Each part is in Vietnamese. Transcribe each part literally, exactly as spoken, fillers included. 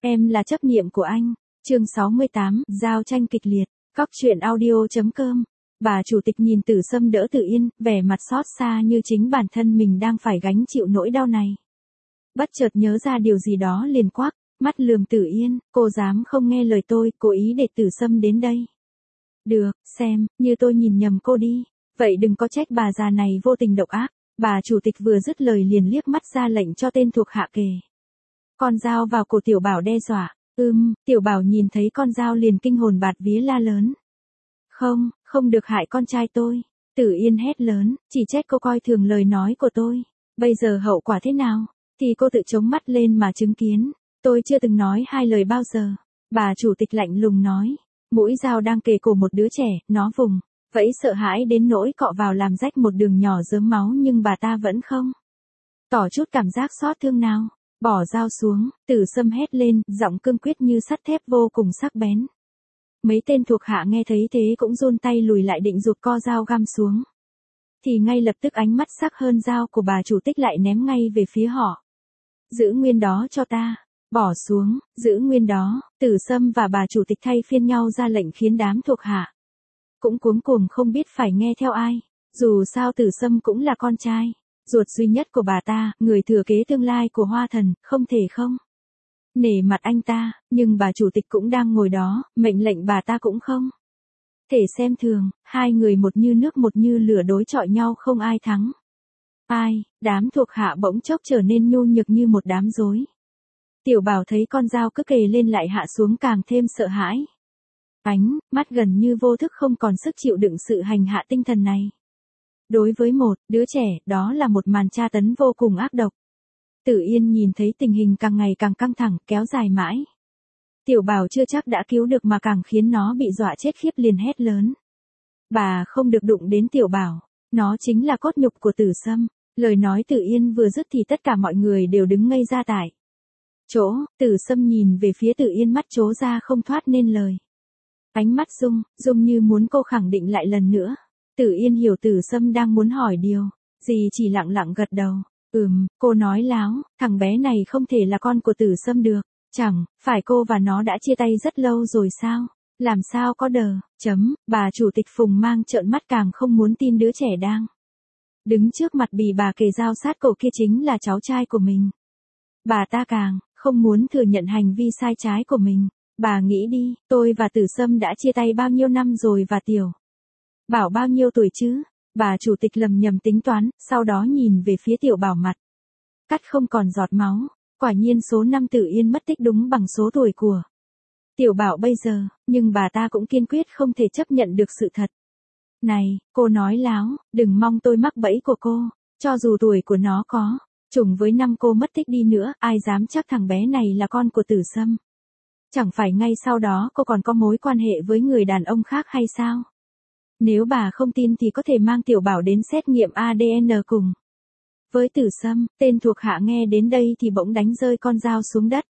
Em là chấp niệm của anh. Chương sáu mươi tám, giao tranh kịch liệt. Cóc truyện audio.com. Bà chủ tịch nhìn Tử Sâm đỡ Tử Yên, vẻ mặt xót xa như chính bản thân mình đang phải gánh chịu nỗi đau này. Bất chợt nhớ ra điều gì đó liền quắc, mắt lườm Tử Yên, cô dám không nghe lời tôi, cố ý để Tử Sâm đến đây. Được, xem, như tôi nhìn nhầm cô đi. Vậy đừng có trách bà già này vô tình độc ác. Bà chủ tịch vừa dứt lời liền liếc mắt ra lệnh cho tên thuộc hạ kề con dao vào cổ Tiểu Bảo đe dọa. Ừm, Tiểu Bảo nhìn thấy con dao liền kinh hồn bạt vía la lớn. Không, không được hại con trai tôi. Tử Yên hét lớn, chỉ trách cô coi thường lời nói của tôi. Bây giờ hậu quả thế nào? Thì cô tự chống mắt lên mà chứng kiến. Tôi chưa từng nói hai lời bao giờ. Bà chủ tịch lạnh lùng nói. Mũi dao đang kề cổ một đứa trẻ, nó vùng vẫy sợ hãi đến nỗi cọ vào làm rách một đường nhỏ rớm máu, nhưng bà ta vẫn không tỏ chút cảm giác xót thương nào. Bỏ dao xuống, Tử Sâm hét lên, giọng cương quyết như sắt thép vô cùng sắc bén. Mấy tên thuộc hạ nghe thấy thế cũng run tay lùi lại định giục co dao găm xuống. Thì ngay lập tức ánh mắt sắc hơn dao của bà chủ tịch lại ném ngay về phía họ. Giữ nguyên đó cho ta. Bỏ xuống, giữ nguyên đó. Tử Sâm và bà chủ tịch thay phiên nhau ra lệnh khiến đám thuộc hạ cũng cuống cuồng không biết phải nghe theo ai. Dù sao Tử Sâm cũng là con trai ruột duy nhất của bà ta, người thừa kế tương lai của Hoa Thần, không thể không nể mặt anh ta, nhưng bà chủ tịch cũng đang ngồi đó, mệnh lệnh bà ta cũng không thể xem thường. Hai người một như nước một như lửa đối chọi nhau không ai thắng ai. Đám thuộc hạ bỗng chốc trở nên nhu nhược như một đám rối. Tiểu Bảo thấy con dao cứ kề lên lại hạ xuống càng thêm sợ hãi. Ánh mắt gần như vô thức không còn sức chịu đựng sự hành hạ tinh thần này. Đối với một đứa trẻ, đó là một màn tra tấn vô cùng ác độc. Tử Yên nhìn thấy tình hình càng ngày càng căng thẳng, kéo dài mãi. Tiểu Bảo chưa chắc đã cứu được mà càng khiến nó bị dọa chết khiếp, liền hét lớn. Bà không được đụng đến Tiểu Bảo, nó chính là cốt nhục của Tử Sâm. Lời nói Tử Yên vừa dứt thì tất cả mọi người đều đứng ngây ra tại chỗ. Tử Sâm nhìn về phía Tử Yên, mắt trố ra không thoát nên lời. Ánh mắt rung, rung như muốn cô khẳng định lại lần nữa. Tử Yên hiểu Tử Sâm đang muốn hỏi điều gì, chỉ lặng lặng gật đầu. Ừm, cô nói láo, thằng bé này không thể là con của Tử Sâm được. Chẳng phải cô và nó đã chia tay rất lâu rồi sao? Làm sao có đờ, chấm, bà chủ tịch Phùng Mang trợn mắt càng không muốn tin đứa trẻ đang đứng trước mặt bị bà kề dao sát cổ kia chính là cháu trai của mình. Bà ta càng không muốn thừa nhận hành vi sai trái của mình. Bà nghĩ đi, tôi và Tử Sâm đã chia tay bao nhiêu năm rồi và Tiểu Bảo bao nhiêu tuổi chứ? Bà chủ tịch lầm nhầm tính toán, sau đó nhìn về phía Tiểu Bảo, mặt cắt không còn giọt máu. Quả nhiên số năm Tử Yên mất tích đúng bằng số tuổi của Tiểu Bảo bây giờ, nhưng bà ta cũng kiên quyết không thể chấp nhận được sự thật này. Cô nói láo, đừng mong tôi mắc bẫy của cô. Cho dù tuổi của nó có trùng với năm cô mất tích đi nữa, ai dám chắc thằng bé này là con của Tử Sâm? Chẳng phải ngay sau đó cô còn có mối quan hệ với người đàn ông khác hay sao? Nếu bà không tin thì có thể mang Tiểu Bảo đến xét nghiệm a đê en cùng với Tử Sâm. Tên thuộc hạ nghe đến đây thì bỗng đánh rơi con dao xuống đất.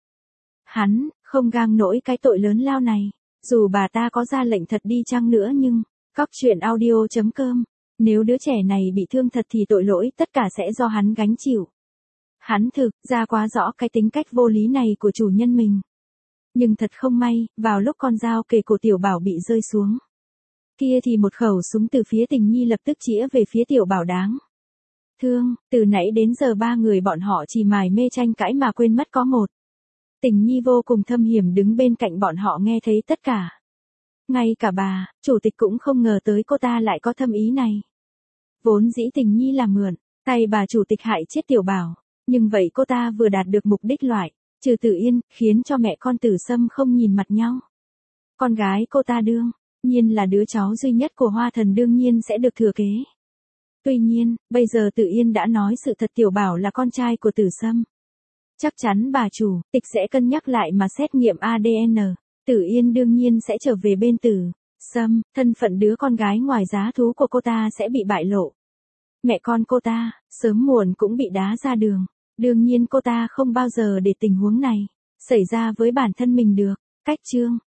Hắn không gang nổi cái tội lớn lao này. Dù bà ta có ra lệnh thật đi chăng nữa nhưng cóc truyện audio.com, nếu đứa trẻ này bị thương thật thì tội lỗi tất cả sẽ do hắn gánh chịu. Hắn thực ra quá rõ cái tính cách vô lý này của chủ nhân mình. Nhưng thật không may, vào lúc con dao kề cổ Tiểu Bảo bị rơi xuống kia thì một khẩu súng từ phía Tình Nhi lập tức chĩa về phía Tiểu Bảo đáng thương. Từ nãy đến giờ ba người bọn họ chỉ mải mê tranh cãi mà quên mất có một Tình Nhi vô cùng thâm hiểm đứng bên cạnh bọn họ nghe thấy tất cả. Ngay cả bà chủ tịch cũng không ngờ tới cô ta lại có thâm ý này. Vốn dĩ Tình Nhi là mượn tay bà chủ tịch hại chết Tiểu Bảo, nhưng vậy cô ta vừa đạt được mục đích loại trừ Tử Yên, khiến cho mẹ con Tử Sâm không nhìn mặt nhau. Con gái cô ta đương nhiên là đứa cháu duy nhất của Hoa Thần, đương nhiên sẽ được thừa kế. Tuy nhiên, bây giờ Tử Yên đã nói sự thật, Tiểu Bảo là con trai của Tử Sâm. Chắc chắn bà chủ tịch sẽ cân nhắc lại mà xét nghiệm a đê en. Tử Yên đương nhiên sẽ trở về bên Tử Sâm, thân phận đứa con gái ngoài giá thú của cô ta sẽ bị bại lộ. Mẹ con cô ta, sớm muộn cũng bị đá ra đường. Đương nhiên cô ta không bao giờ để tình huống này xảy ra với bản thân mình được. Cách chương